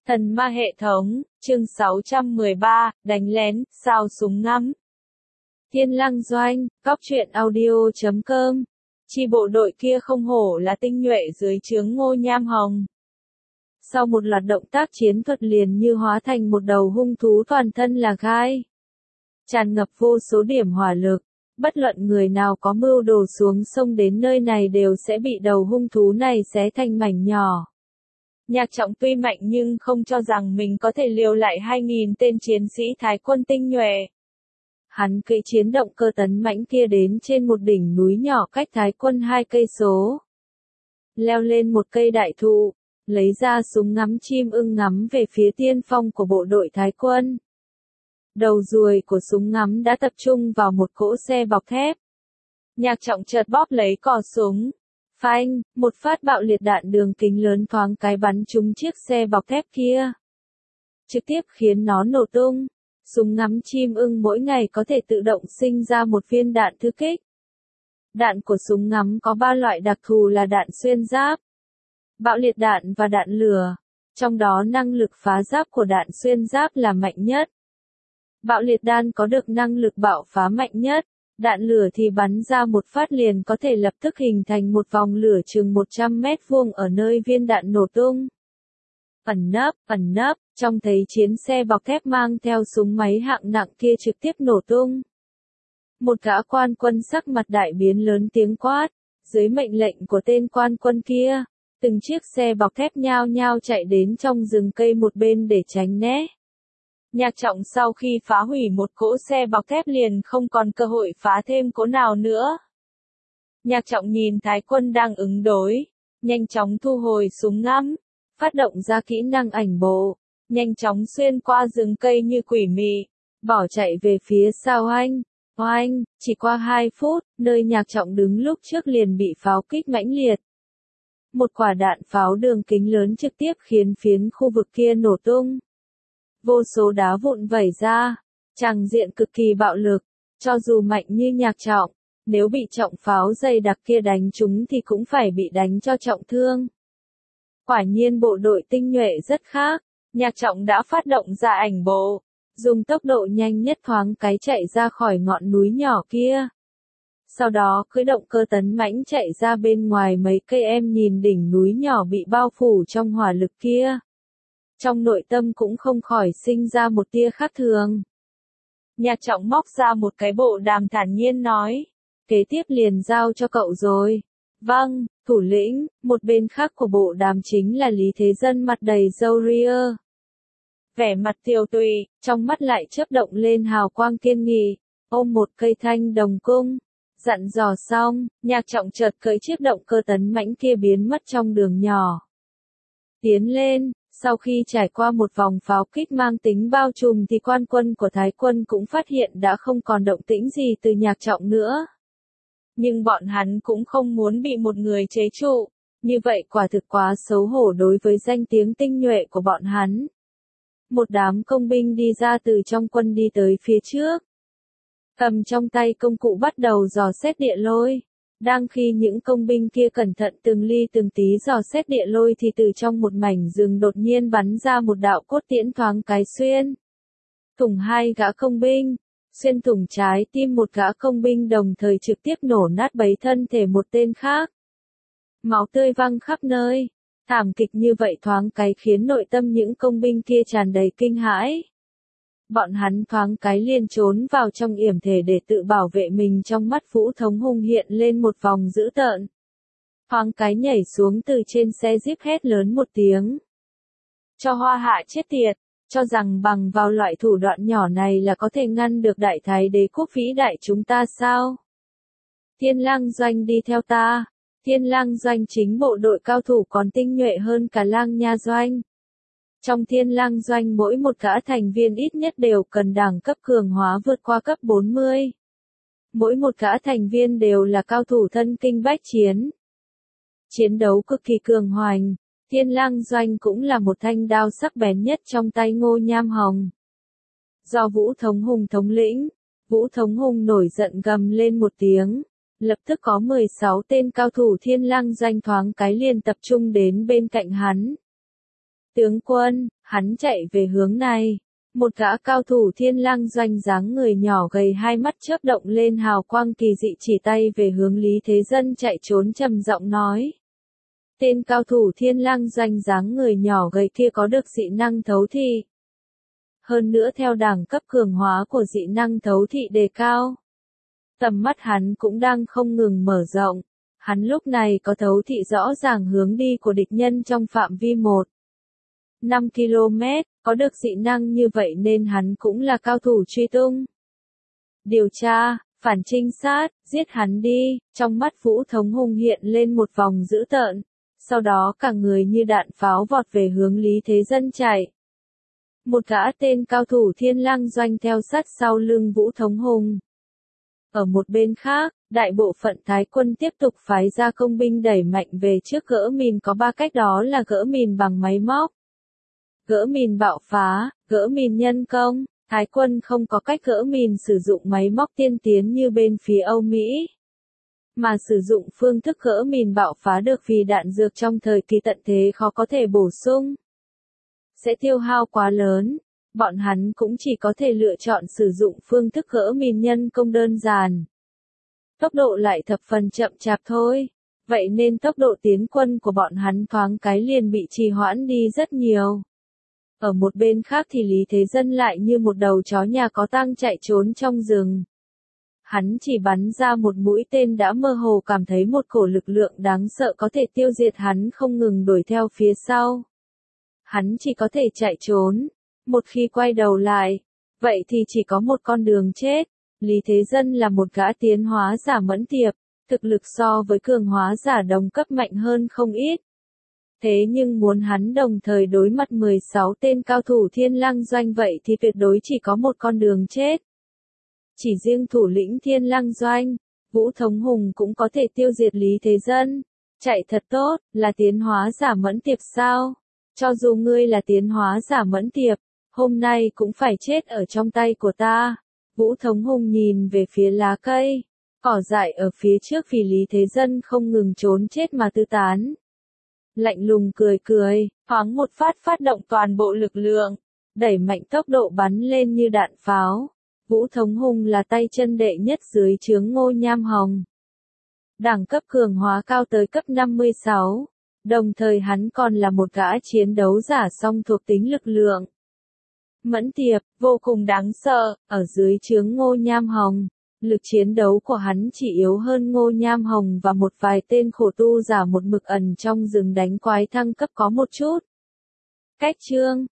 Thần ma hệ thống, chương 613, đánh lén, sao súng ngắm. Thiên Lăng Doanh, Cóc truyện audio.com. Chi bộ đội kia không hổ là tinh nhuệ dưới trướng Ngô Nham Hồng. Sau một loạt động tác chiến thuật liền như hóa thành một đầu hung thú toàn thân là gai. Tràn ngập vô số điểm hỏa lực, bất luận người nào có mưu đồ xuống sông đến nơi này đều sẽ bị đầu hung thú này xé thành mảnh nhỏ. Nhạc Trọng tuy mạnh nhưng không cho rằng mình có thể liều lại 2.000 tên chiến sĩ Thái quân tinh nhuệ. Hắn cưỡi chiến động cơ tấn mãnh kia đến trên một đỉnh núi nhỏ cách Thái quân 2 cây số. Leo lên một cây đại thụ, lấy ra súng ngắm chim ưng ngắm về phía tiên phong của bộ đội Thái quân. Đầu ruồi của súng ngắm đã tập trung vào một cỗ xe bọc thép. Nhạc Trọng chợt bóp lấy cò súng. Phanh, một phát bạo liệt đạn đường kính lớn thoáng cái bắn trúng chiếc xe bọc thép kia. Trực tiếp khiến nó nổ tung. Súng ngắm chim ưng mỗi ngày có thể tự động sinh ra một viên đạn thứ kích. Đạn của súng ngắm có 3 loại đặc thù là đạn xuyên giáp, bạo liệt đạn và đạn lửa. Trong đó năng lực phá giáp của đạn xuyên giáp là mạnh nhất. Bạo liệt đạn có được năng lực bạo phá mạnh nhất. Đạn lửa thì bắn ra một phát liền có thể lập tức hình thành một vòng lửa chừng 100 mét vuông ở nơi viên đạn nổ tung. Ẩn nấp, trông thấy chiến xe bọc thép mang theo súng máy hạng nặng kia trực tiếp nổ tung. Một gã quan quân sắc mặt đại biến lớn tiếng quát, dưới mệnh lệnh của tên quan quân kia, từng chiếc xe bọc thép nhao nhao chạy đến trong rừng cây một bên để tránh né. Nhạc Trọng sau khi phá hủy một cỗ xe bọc thép liền không còn cơ hội phá thêm cỗ nào nữa. Nhạc Trọng nhìn Thái quân đang ứng đối, nhanh chóng thu hồi súng ngắm, phát động ra kỹ năng ảnh bộ, nhanh chóng xuyên qua rừng cây như quỷ mị, bỏ chạy về phía sau Oanh, chỉ qua 2 phút, nơi Nhạc Trọng đứng lúc trước liền bị pháo kích mãnh liệt. Một quả đạn pháo đường kính lớn trực tiếp khiến phiến khu vực kia nổ tung. Vô số đá vụn vẩy ra, tràng diện cực kỳ bạo lực, cho dù mạnh như Nhạc Trọng, nếu bị trọng pháo dày đặc kia đánh trúng thì cũng phải bị đánh cho trọng thương. Quả nhiên bộ đội tinh nhuệ rất khác, Nhạc Trọng đã phát động ra ảnh bộ, dùng tốc độ nhanh nhất thoáng cái chạy ra khỏi ngọn núi nhỏ kia. Sau đó cưỡi động cơ tấn mãnh chạy ra bên ngoài mấy cây em nhìn đỉnh núi nhỏ bị bao phủ trong hỏa lực kia. Trong nội tâm cũng không khỏi sinh ra một tia khác thường. Nhạc Trọng móc ra một cái bộ đàm thản nhiên nói, kế tiếp liền giao cho cậu rồi. Vâng, thủ lĩnh. Một bên khác của bộ đàm chính là Lý Thế Dân mặt đầy râu ria. Vẻ mặt tiều tụy, trong mắt lại chớp động lên hào quang kiên nghị, ôm một cây thanh đồng cung. Dặn dò xong, Nhạc Trọng chợt cưỡi chiếc động cơ tấn mãnh kia biến mất trong đường nhỏ. Tiến lên. Sau khi trải qua một vòng pháo kích mang tính bao trùm thì quan quân của Thái quân cũng phát hiện đã không còn động tĩnh gì từ Nhạc Trọng nữa. Nhưng bọn hắn cũng không muốn bị một người chế trụ, như vậy quả thực quá xấu hổ đối với danh tiếng tinh nhuệ của bọn hắn. Một đám công binh đi ra từ trong quân đi tới phía trước. Cầm trong tay công cụ bắt đầu dò xét địa lôi. Đang khi những công binh kia cẩn thận từng ly từng tí dò xét địa lôi thì từ trong một mảnh rừng đột nhiên bắn ra một đạo cốt tiễn thoáng cái xuyên thủng 2 gã công binh, xuyên thủng trái tim một gã công binh đồng thời trực tiếp nổ nát bấy thân thể một tên khác. Máu tươi văng khắp nơi, thảm kịch như vậy thoáng cái khiến nội tâm những công binh kia tràn đầy kinh hãi. Bọn hắn thoáng cái liền trốn vào trong yểm thể để tự bảo vệ mình, trong mắt Vũ Thống Hùng hiện lên một vòng dữ tợn. Thoáng cái nhảy xuống từ trên xe jeep hét lớn một tiếng. Cho Hoa Hạ chết tiệt, cho rằng bằng vào loại thủ đoạn nhỏ này là có thể ngăn được Đại Thái đế quốc vĩ đại chúng ta sao? Thiên Lang Doanh đi theo ta. Thiên Lang Doanh chính bộ đội cao thủ còn tinh nhuệ hơn cả Lang Nha Doanh. Trong Thiên Lang Doanh mỗi một gã thành viên ít nhất đều cần đẳng cấp cường hóa vượt qua cấp 40. Mỗi một gã thành viên đều là cao thủ thân kinh bách chiến. Chiến đấu cực kỳ cường hoành, Thiên Lang Doanh cũng là một thanh đao sắc bén nhất trong tay Ngô Nham Hồng. Do Vũ Thống Hùng thống lĩnh, Vũ Thống Hùng nổi giận gầm lên một tiếng, lập tức có 16 tên cao thủ Thiên Lang Doanh thoáng cái liền tập trung đến bên cạnh hắn. Tướng quân, hắn chạy về hướng này. Một gã cao thủ Thiên Lang Doanh dáng người nhỏ gầy, hai mắt chớp động lên hào quang kỳ dị, chỉ tay về hướng Lý Thế Dân chạy trốn, trầm giọng nói. Tên cao thủ Thiên Lang Doanh dáng người nhỏ gầy kia có được dị năng thấu thị. Hơn nữa theo đẳng cấp cường hóa của dị năng thấu thị đề cao, tầm mắt hắn cũng đang không ngừng mở rộng. Hắn lúc này có thấu thị rõ ràng hướng đi của địch nhân trong phạm vi 5 km, có được dị năng như vậy nên hắn cũng là cao thủ truy tung. Điều tra, phản trinh sát, giết hắn đi, trong mắt Vũ Thống Hùng hiện lên một vòng dữ tợn, sau đó cả người như đạn pháo vọt về hướng Lý Thế Dân chạy. Một gã tên cao thủ Thiên Lang Doanh theo sát sau lưng Vũ Thống Hùng. Ở một bên khác, đại bộ phận Thái quân tiếp tục phái ra công binh đẩy mạnh về trước gỡ mìn, có 3 cách, đó là gỡ mìn bằng máy móc, gỡ mìn bạo phá, gỡ mìn nhân công. Thái quân không có cách gỡ mìn sử dụng máy móc tiên tiến như bên phía Âu Mỹ, mà sử dụng phương thức gỡ mìn bạo phá được vì đạn dược trong thời kỳ tận thế khó có thể bổ sung, sẽ tiêu hao quá lớn. Bọn hắn cũng chỉ có thể lựa chọn sử dụng phương thức gỡ mìn nhân công đơn giản. Tốc độ lại thập phần chậm chạp thôi. Vậy nên tốc độ tiến quân của bọn hắn thoáng cái liền bị trì hoãn đi rất nhiều. Ở một bên khác thì Lý Thế Dân lại như một đầu chó nhà có tang chạy trốn trong rừng. Hắn chỉ bắn ra một mũi tên đã mơ hồ cảm thấy một cổ lực lượng đáng sợ có thể tiêu diệt hắn, không ngừng đuổi theo phía sau. Hắn chỉ có thể chạy trốn. Một khi quay đầu lại, vậy thì chỉ có một con đường chết. Lý Thế Dân là một gã tiến hóa giả mẫn tiệp, thực lực so với cường hóa giả đồng cấp mạnh hơn không ít. Thế nhưng muốn hắn đồng thời đối mặt 16 tên cao thủ Thiên Lang Doanh vậy thì tuyệt đối chỉ có một con đường chết. Chỉ riêng thủ lĩnh Thiên Lang Doanh, Vũ Thống Hùng cũng có thể tiêu diệt Lý Thế Dân. Chạy thật tốt, là tiến hóa giả mẫn tiệp sao? Cho dù ngươi là tiến hóa giả mẫn tiệp, hôm nay cũng phải chết ở trong tay của ta. Vũ Thống Hùng nhìn về phía lá cây, cỏ dại ở phía trước vì Lý Thế Dân không ngừng trốn chết mà tứ tán. Lạnh lùng cười cười, thoáng một phát động toàn bộ lực lượng, đẩy mạnh tốc độ bắn lên như đạn pháo. Vũ Thống Hùng là tay chân đệ nhất dưới trướng Ngô Nham Hồng. Đẳng cấp cường hóa cao tới cấp 56, đồng thời hắn còn là một gã chiến đấu giả song thuộc tính lực lượng. Mẫn tiệp, vô cùng đáng sợ, ở dưới trướng Ngô Nham Hồng, lực chiến đấu của hắn chỉ yếu hơn Ngô Nham Hồng và một vài tên khổ tu giả một mực ẩn trong rừng đánh quái thăng cấp có một chút. Cách chương